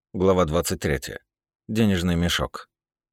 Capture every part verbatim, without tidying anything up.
Глава двадцать третья. Денежный мешок.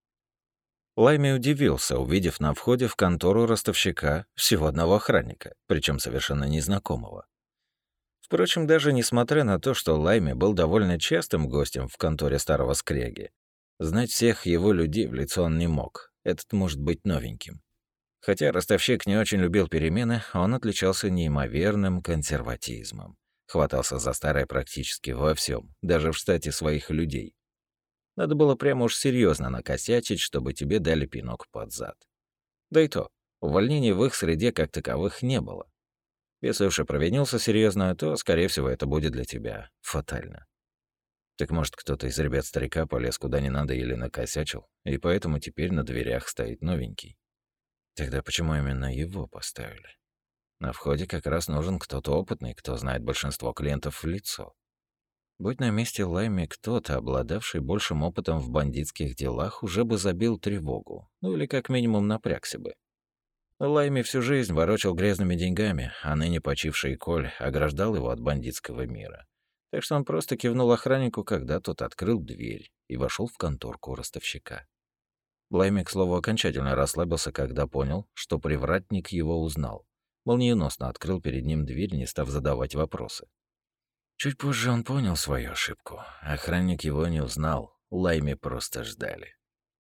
Лайми удивился, увидев на входе в контору ростовщика всего одного охранника, причем совершенно незнакомого. Впрочем, даже несмотря на то, что Лайми был довольно частым гостем в конторе старого скряги, знать всех его людей в лицо он не мог. Этот может быть новеньким. Хотя ростовщик не очень любил перемены, он отличался неимоверным консерватизмом. Хватался за старое практически во всем, даже в штате своих людей. Надо было прямо уж серьезно накосячить, чтобы тебе дали пинок под зад. Да и то, увольнений в их среде как таковых не было. Если уж и провинился серьезно, то, скорее всего, это будет для тебя фатально. Так может, кто-то из ребят старика полез куда не надо или накосячил, и поэтому теперь на дверях стоит новенький. Тогда почему именно его поставили? На входе как раз нужен кто-то опытный, кто знает большинство клиентов в лицо. Будь на месте Лайми кто-то, обладавший большим опытом в бандитских делах, уже бы забил тревогу, ну или как минимум напрягся бы. Лайми всю жизнь ворочал грязными деньгами, а ныне почивший Коль ограждал его от бандитского мира. Так что он просто кивнул охраннику, когда тот открыл дверь и вошел в конторку ростовщика. Лайми, к слову, окончательно расслабился, когда понял, что привратник его узнал. Молниеносно открыл перед ним дверь, не став задавать вопросы. Чуть позже он понял свою ошибку. Охранник его не узнал, Лайми просто ждали.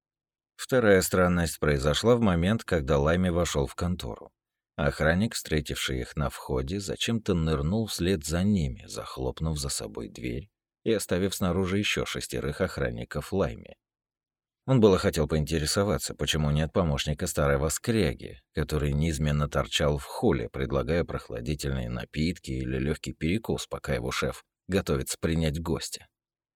Вторая странность произошла в момент, когда Лайми вошел в контору. Охранник, встретивший их на входе, зачем-то нырнул вслед за ними, захлопнув за собой дверь и оставив снаружи еще шестерых охранников Лайми. Он было хотел поинтересоваться, почему нет помощника старого скряги, который неизменно торчал в холле, предлагая прохладительные напитки или легкий перекус, пока его шеф готовится принять гостя.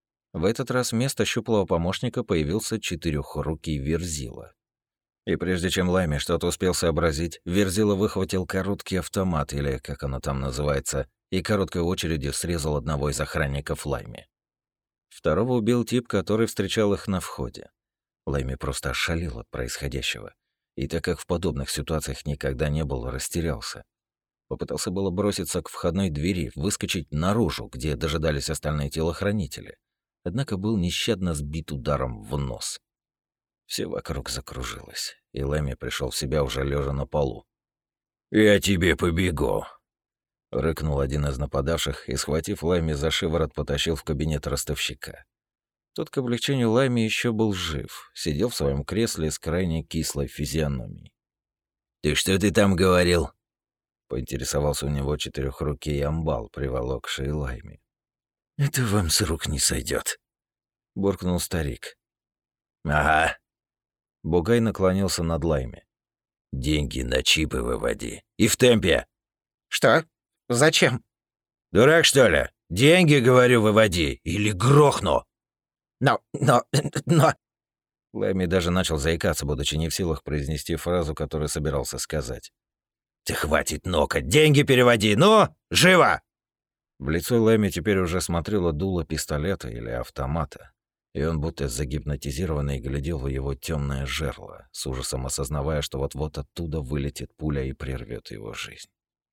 В этот раз вместо щуплого помощника появился четырехрукий Верзила. И прежде чем Лайми что-то успел сообразить, Верзила выхватил короткий автомат, или как оно там называется, и короткой очередью срезал одного из охранников Лайми. Второго убил тип, который встречал их на входе. Лайми просто ошалел от происходящего. И так как в подобных ситуациях никогда не был, растерялся. Попытался было броситься к входной двери, выскочить наружу, где дожидались остальные телохранители. Однако был нещадно сбит ударом в нос. Все вокруг закружилось, и Лайми пришел в себя уже лежа на полу. «Я тебе побегу!» — рыкнул один из нападавших и, схватив Лайми за шиворот, потащил в кабинет ростовщика. Тот, к облегчению Лайми, еще был жив, сидел в своем кресле с крайне кислой физиономией. «Ты что ты там говорил?» — поинтересовался у него четырехрукий амбал, приволокший Лайми. «Это вам с рук не сойдет, буркнул старик. «Ага». Бугай наклонился над Лайми. «Деньги на чипы выводи. И в темпе!» «Что? Зачем?» «Дурак, что ли? Деньги, говорю, выводи, или грохну!» «Но, но, но...» Лайми даже начал заикаться, будучи не в силах произнести фразу, которую собирался сказать. «Ты хватит нокать, деньги переводи, ну, живо!» В лицо Лайми теперь уже смотрело дуло пистолета или автомата, и он будто загипнотизированный глядел в его темное жерло, с ужасом осознавая, что вот-вот оттуда вылетит пуля и прервет его жизнь.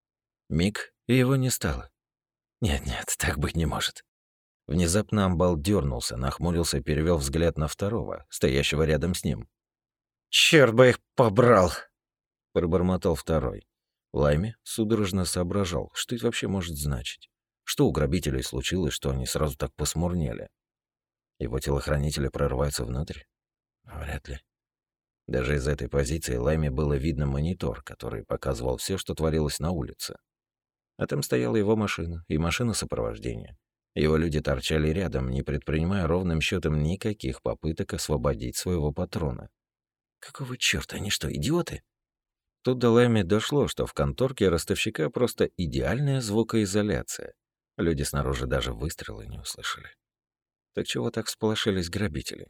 Миг, и его не стало. Нет-нет, так быть не может. Внезапно амбал дернулся, нахмурился и перевел взгляд на второго, стоящего рядом с ним. «Черт бы их побрал!» — пробормотал второй. Лайми судорожно соображал, что это вообще может значить. Что у грабителей случилось, что они сразу так посмурнели? Его телохранители прорываются внутрь? Вряд ли. Даже из этой позиции Лайми было видно монитор, который показывал все, что творилось на улице. А там стояла его машина и машина сопровождения. Его люди торчали рядом, не предпринимая ровным счетом никаких попыток освободить своего патрона. Какого чёрта, они что, идиоты? Тут до Лайми дошло, что в конторке ростовщика просто идеальная звукоизоляция. Люди снаружи даже выстрелы не услышали. Так чего так всполошились грабители?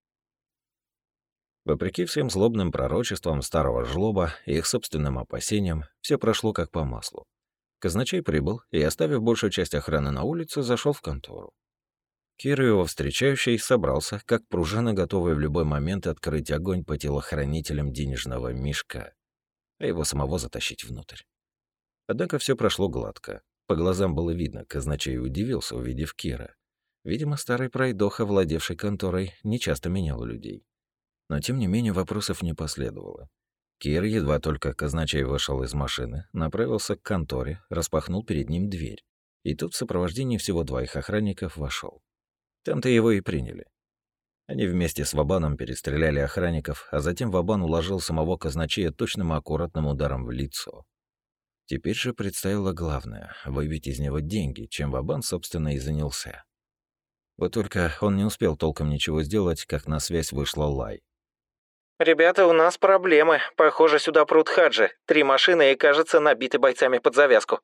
Вопреки всем злобным пророчествам старого жлоба и их собственным опасениям, все прошло как по маслу. Казначей прибыл и, оставив большую часть охраны на улице, зашел в контору. Кир, его встречающий, собрался, как пружина, готовая в любой момент открыть огонь по телохранителям денежного мешка, а его самого затащить внутрь. Однако все прошло гладко. По глазам было видно, казначей удивился, увидев Кира. Видимо, старый пройдоха, владевший конторой, нечасто менял людей. Но тем не менее вопросов не последовало. Кир, едва только казначей вышел из машины, направился к конторе, распахнул перед ним дверь. И тут в сопровождении всего двоих охранников вошел. Там-то его и приняли. Они вместе с Вабаном перестреляли охранников, а затем Вабан уложил самого казначея точным и аккуратным ударом в лицо. Теперь же предстояло главное — выбить из него деньги, чем Вабан, собственно, и занялся. Вот только он не успел толком ничего сделать, как на связь вышла Лай. «Ребята, у нас проблемы. Похоже, сюда прут хаджи. Три машины и, кажется, набиты бойцами под завязку».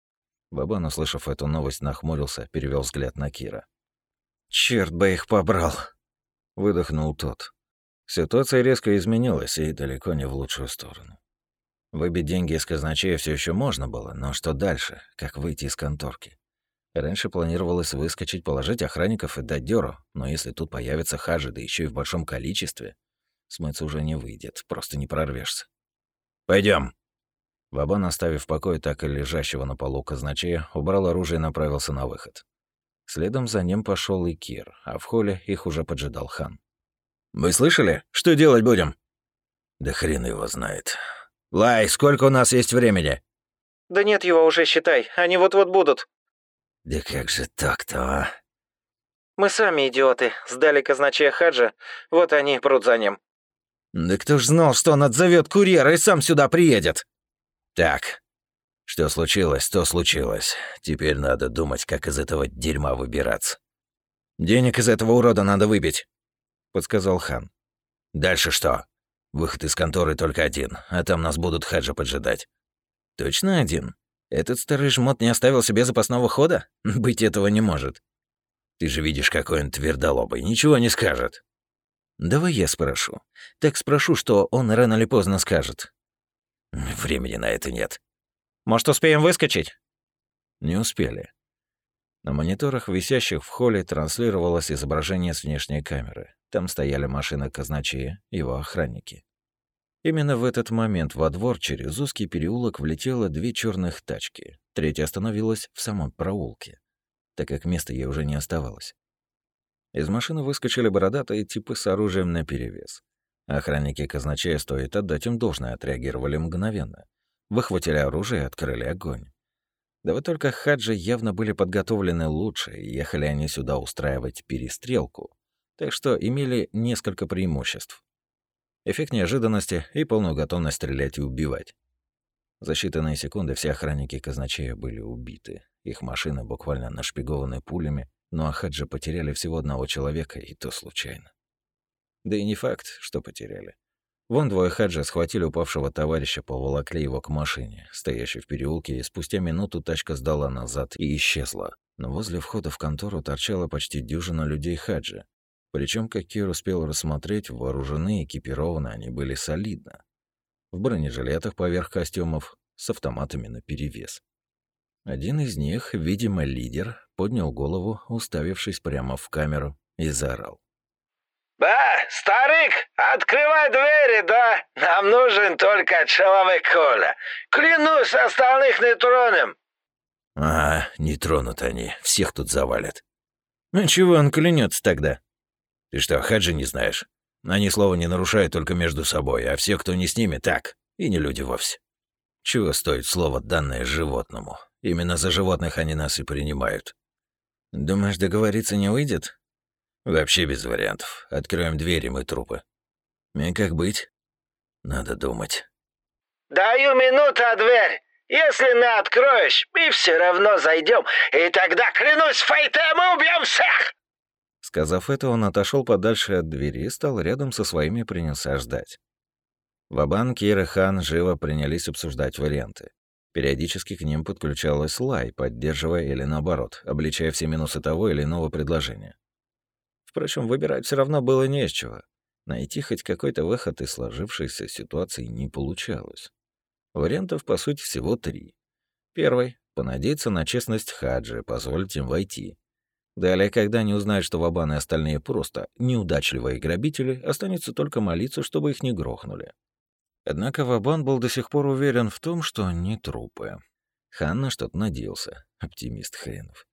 Вабан, услышав эту новость, нахмурился, перевел взгляд на Кира. «Черт бы их побрал!» — выдохнул тот. Ситуация резко изменилась, и далеко не в лучшую сторону. Выбить деньги из казначея все еще можно было, но что дальше? Как выйти из конторки? Раньше планировалось выскочить, положить охранников и дать дёру, но если тут появятся хаджи, да еще и в большом количестве, смыться уже не выйдет, просто не прорвешься. Пойдем. Вабан, оставив в покое так и лежащего на полу казначея, убрал оружие и направился на выход. Следом за ним пошел и Кир, а в холле их уже поджидал хан. «Вы слышали? Что делать будем?» «Да хрен его знает. Лай, сколько у нас есть времени?» «Да нет его уже, считай. Они вот-вот будут». «Да как же так-то, а?» «Мы сами идиоты. Сдали казначея хаджа. Вот они прут за ним». «Да кто ж знал, что он отзовет курьера и сам сюда приедет?» «Так, что случилось, то случилось. Теперь надо думать, как из этого дерьма выбираться». «Денег из этого урода надо выбить», — подсказал хан. «Дальше что? Выход из конторы только один, а там нас будут хаджи поджидать». «Точно один? Этот старый жмот не оставил себе запасного хода? Быть этого не может». «Ты же видишь, какой он твердолобый, ничего не скажет». «Давай я спрошу. Так спрошу, что он рано или поздно скажет». «Времени на это нет». «Может, успеем выскочить?» Не успели. На мониторах, висящих в холле, транслировалось изображение с внешней камеры. Там стояли машины казначея, его охранники. Именно в этот момент во двор через узкий переулок влетело две черных тачки. Третья остановилась в самом проулке, так как места ей уже не оставалось. Из машины выскочили бородатые типы с оружием наперевес. Охранники казначея, стоит отдать им должное, отреагировали мгновенно. Выхватили оружие и открыли огонь. Да вот только хаджи явно были подготовлены лучше, и ехали они сюда устраивать перестрелку, так что имели несколько преимуществ. Эффект неожиданности и полную готовность стрелять и убивать. За считанные секунды все охранники казначея были убиты. Их машины буквально нашпигованы пулями, ну а хаджи потеряли всего одного человека, и то случайно. Да и не факт, что потеряли. Вон двое хаджи схватили упавшего товарища, поволокли его к машине, стоящей в переулке, и спустя минуту тачка сдала назад и исчезла. Но возле входа в контору торчала почти дюжина людей хаджи. Причем, как Кир успел рассмотреть, вооружены и экипированы они были солидно. В бронежилетах поверх костюмов, с автоматами наперевес. Один из них, видимо, лидер, поднял голову, уставившись прямо в камеру, и заорал. «Ба, старик, открывай двери, да? Нам нужен только человек Коля. Клянусь, остальных не тронем». «А, не тронут они, всех тут завалят». «А чего он клянется тогда?» «Ты что, хаджи не знаешь? Они слова не нарушают только между собой, а все, кто не с ними, так, и не люди вовсе. Чего стоит слово, данное животному? Именно за животных они нас и принимают». «Думаешь, договориться не выйдет?» «Вообще без вариантов. Откроем двери, мы трупы». «И как быть?» «Надо думать». «Даю минуту, а дверь. Если не откроешь, мы все равно зайдем, и тогда, клянусь Фейте, мы убьем всех!» Сказав это, он отошел подальше от двери и стал рядом со своими, принялся ждать. Вабан, Кир и Хан живо принялись обсуждать варианты. Периодически к ним подключалась Лай, поддерживая или наоборот, обличая все минусы того или иного предложения. Впрочем, выбирать все равно было не из чего. Найти хоть какой-то выход из сложившейся ситуации не получалось. Вариантов, по сути, всего три. Первый — понадеяться на честность хаджи, позволить им войти. Далее, когда они узнают, что Вабан и остальные просто неудачливые грабители, останется только молиться, чтобы их не грохнули. Однако Вабан был до сих пор уверен в том, что они трупы. Хан на что-то надеялся. Оптимист хренов.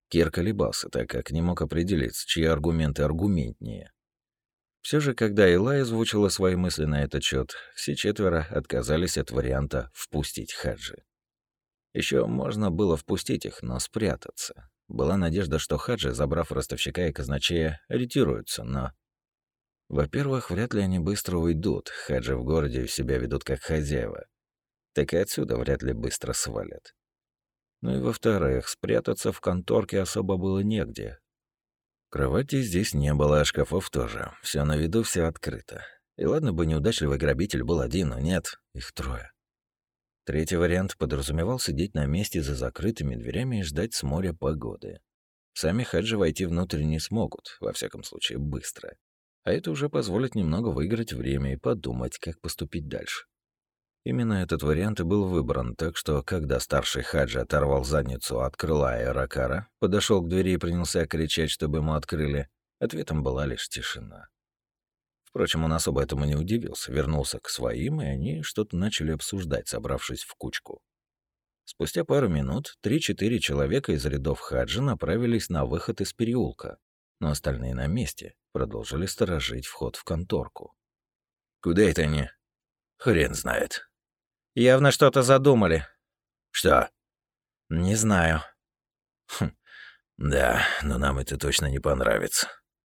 Кир колебался, так как не мог определиться, чьи аргументы аргументнее. Все же, когда Илай озвучила свои мысли на этот счет, все четверо отказались от варианта «впустить Хаджи». Еще можно было впустить их, но спрятаться. Была надежда, что Хаджи, забрав ростовщика и казначея, ретируются, но... Во-первых, вряд ли они быстро уйдут, Хаджи в городе себя ведут как хозяева. Так и отсюда вряд ли быстро свалят. Ну и во-вторых, спрятаться в конторке особо было негде. Кровати здесь не было, а шкафов тоже. Все на виду, все открыто. И ладно бы неудачливый грабитель был один, но нет, их трое. Третий вариант подразумевал сидеть на месте за закрытыми дверями и ждать с моря погоды. Сами Хаджи войти внутрь не смогут, во всяком случае, быстро. А это уже позволит немного выиграть время и подумать, как поступить дальше. Именно этот вариант и был выбран, так что, когда старший Хаджи оторвал задницу от крыла Аэрокара, подошел к двери и принялся кричать, чтобы ему открыли, ответом была лишь тишина. Впрочем, он особо этому не удивился, вернулся к своим, и они что-то начали обсуждать, собравшись в кучку. Спустя пару минут три-четыре человека из рядов Хаджи направились на выход из переулка, но остальные на месте продолжили сторожить вход в конторку. «Куда это они?» «Хрен знает». «Явно что-то задумали». «Что?» «Не знаю». «Хм, да, но нам это точно не понравится».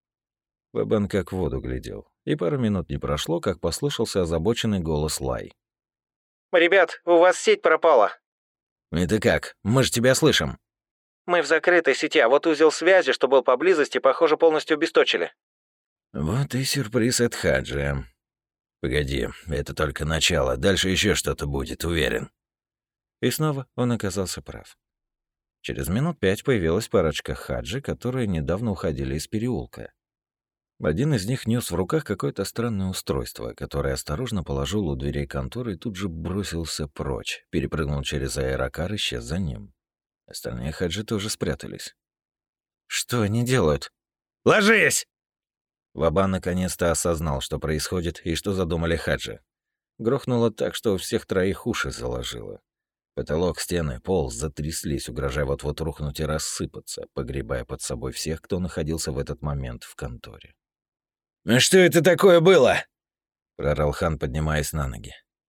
Вабан как в воду глядел, и пару минут не прошло, как послышался озабоченный голос Лай. «Ребят, у вас сеть пропала». «Это как? Мы же тебя слышим». «Мы в закрытой сети, а вот узел связи, что был поблизости, похоже, полностью обесточили». «Вот и сюрприз от Хаджи. Погоди, это только начало, дальше еще что-то будет, уверен». И снова он оказался прав. Через минут пять появилась парочка Хаджи, которые недавно уходили из переулка. Один из них нес в руках какое-то странное устройство, которое осторожно положил у дверей конторы и тут же бросился прочь, перепрыгнул через аэрокар и исчез за ним. Остальные Хаджи тоже спрятались. «Что они делают?» «Ложись!» Вабан наконец-то осознал, что происходит и что задумали Хаджи. Грохнуло так, что у всех троих уши заложило. Потолок, стены, пол затряслись, угрожая вот-вот рухнуть и рассыпаться, погребая под собой всех, кто находился в этот момент в конторе. «А что это такое было?» — прорал хан, поднимаясь на ноги.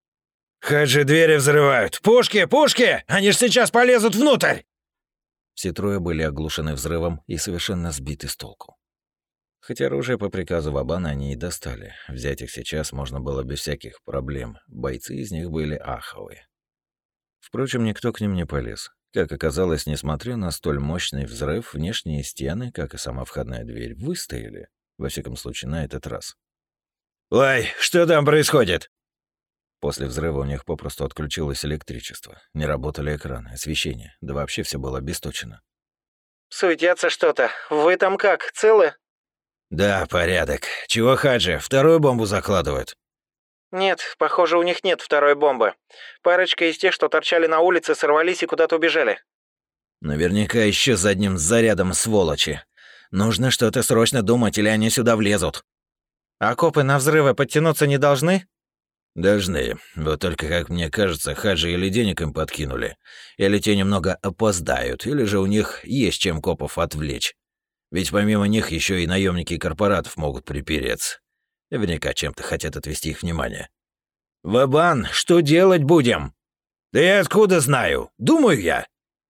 «Хаджи двери взрывают! Пушки, пушки! Они ж сейчас полезут внутрь!» Все трое были оглушены взрывом и совершенно сбиты с толку. Хотя оружие по приказу Вабана они и достали. Взять их сейчас можно было без всяких проблем. Бойцы из них были аховые. Впрочем, никто к ним не полез. Как оказалось, несмотря на столь мощный взрыв, внешние стены, как и сама входная дверь, выстояли. Во всяком случае, на этот раз. «Лай, что там происходит?» После взрыва у них попросту отключилось электричество. Не работали экраны, освещение. Да вообще все было обесточено. «Суетятся что-то. Вы там как, целы?» «Да, порядок. Чего, Хаджи, вторую бомбу закладывают?» «Нет, похоже, у них нет второй бомбы. Парочка из тех, что торчали на улице, сорвались и куда-то убежали». «Наверняка еще с одним зарядом, сволочи. Нужно что-то срочно думать, или они сюда влезут». «А копы на взрывы подтянуться не должны?» «Должны. Вот только, как мне кажется, Хаджи или денег им подкинули, или те немного опоздают, или же у них есть чем копов отвлечь. Ведь помимо них еще и наемники корпоратов могут припереться. Наверняка чем-то хотят отвести их внимание». «Вабан, что делать будем?» «Да я откуда знаю? Думаю я».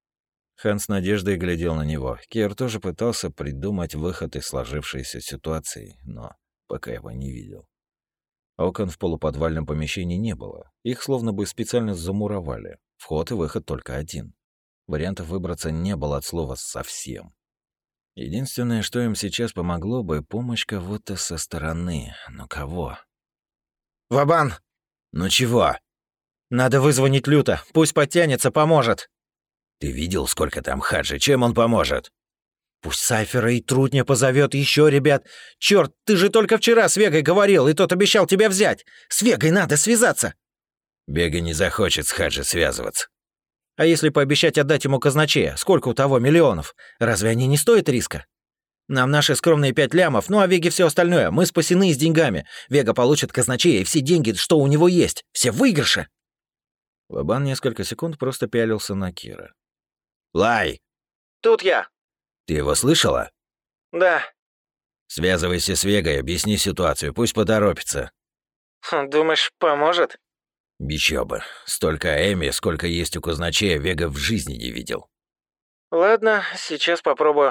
Хан с надеждой глядел на него. Кир тоже пытался придумать выход из сложившейся ситуации, но пока его не видел. Окон в полуподвальном помещении не было. Их словно бы специально замуровали. Вход и выход только один. Вариантов выбраться не было от слова совсем. Единственное, что им сейчас помогло бы, помощь кого-то со стороны. Но кого? «Вабан, «Ну чего?» надо вызвонить Люта. Пусть подтянется, поможет». «Ты видел, сколько там Хаджи? Чем он поможет?» «Пусть Сайфера и Трутня позовет еще ребят. Черт, ты же только вчера с Вегой говорил, и тот обещал тебя взять. С Вегой надо связаться». Бега не захочет с Хаджи связываться. «А если пообещать отдать ему казначея? Сколько у того миллионов? Разве они не стоят риска? Нам наши скромные пять лямов, ну а Веге все остальное. Мы спасены с деньгами. Вега получит казначея и все деньги, что у него есть. Все выигрыши». Вабан несколько секунд просто пялился на Кира. «Лай!» «Тут я». Ты его слышала? Да. Связывайся с Вегой, объясни ситуацию, пусть поторопится. Думаешь, поможет? Еще бы. Столько Эми, сколько есть у казначея, Вега в жизни не видел. Ладно, сейчас попробую.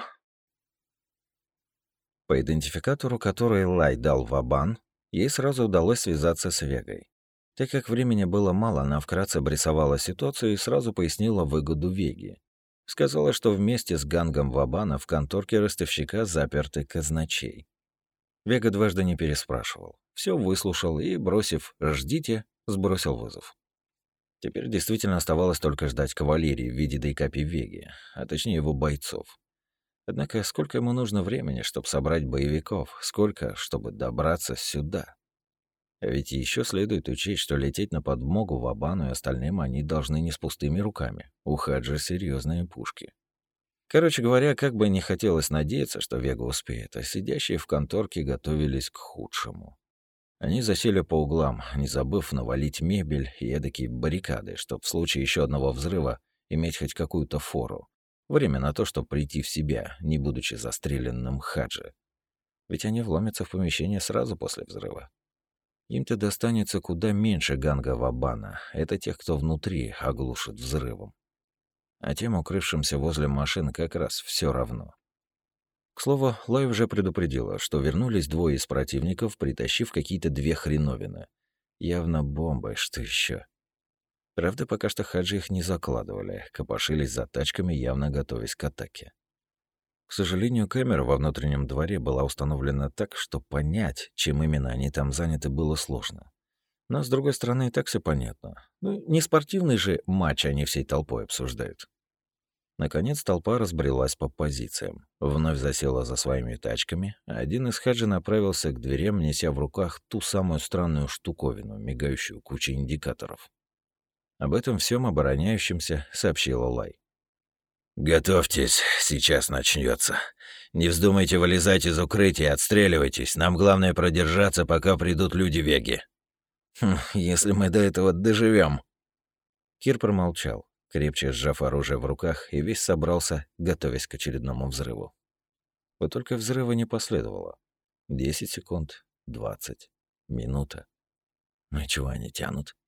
По идентификатору, который Лай дал Вабан, ей сразу удалось связаться с Вегой. Так как времени было мало, она вкратце обрисовала ситуацию и сразу пояснила выгоду Веги. Сказала, что вместе с гангом Вабана в конторке ростовщика заперты казначей. Вега дважды не переспрашивал. Все выслушал и, бросив «ждите», сбросил вызов. Теперь действительно оставалось только ждать кавалерии в виде Дейкапи Веги, а точнее его бойцов. Однако сколько ему нужно времени, чтобы собрать боевиков, сколько, чтобы добраться сюда? А ведь еще следует учесть, что лететь на подмогу Вабану и остальным они должны не с пустыми руками. У Хаджи серьезные пушки. Короче говоря, как бы не хотелось надеяться, что Вега успеет, а сидящие в конторке готовились к худшему. Они засели по углам, не забыв навалить мебель и эдакие баррикады, чтобы в случае еще одного взрыва иметь хоть какую-то фору. Время на то, чтобы прийти в себя, не будучи застреленным Хаджи. Ведь они вломятся в помещение сразу после взрыва. Им-то достанется куда меньше ганга Вабана. Это тех, кто внутри оглушит взрывом. А тем, укрывшимся возле машин, как раз все равно. К слову, Лай уже предупредила, что вернулись двое из противников, притащив какие-то две хреновины. Явно бомбы, что еще. Правда, пока что Хаджи их не закладывали, копошились за тачками, явно готовясь к атаке. К сожалению, камера во внутреннем дворе была установлена так, что понять, чем именно они там заняты, было сложно. Но, с другой стороны, и так все понятно. Ну, не спортивный же матч они всей толпой обсуждают. Наконец толпа разбрелась по позициям, вновь засела за своими тачками, а один из Хаджи направился к дверям, неся в руках ту самую странную штуковину, мигающую кучей индикаторов. Об этом всем обороняющимся сообщила Лай. «Готовьтесь, сейчас начнется. Не вздумайте вылезать из укрытия, отстреливайтесь. Нам главное продержаться, пока придут люди Веги». Хм, если мы до этого доживем. Кир промолчал, крепче сжав оружие в руках, и весь собрался, готовясь к очередному взрыву. Вот только взрыва не последовало. Десять секунд, двадцать, минута. Ну и чего они тянут?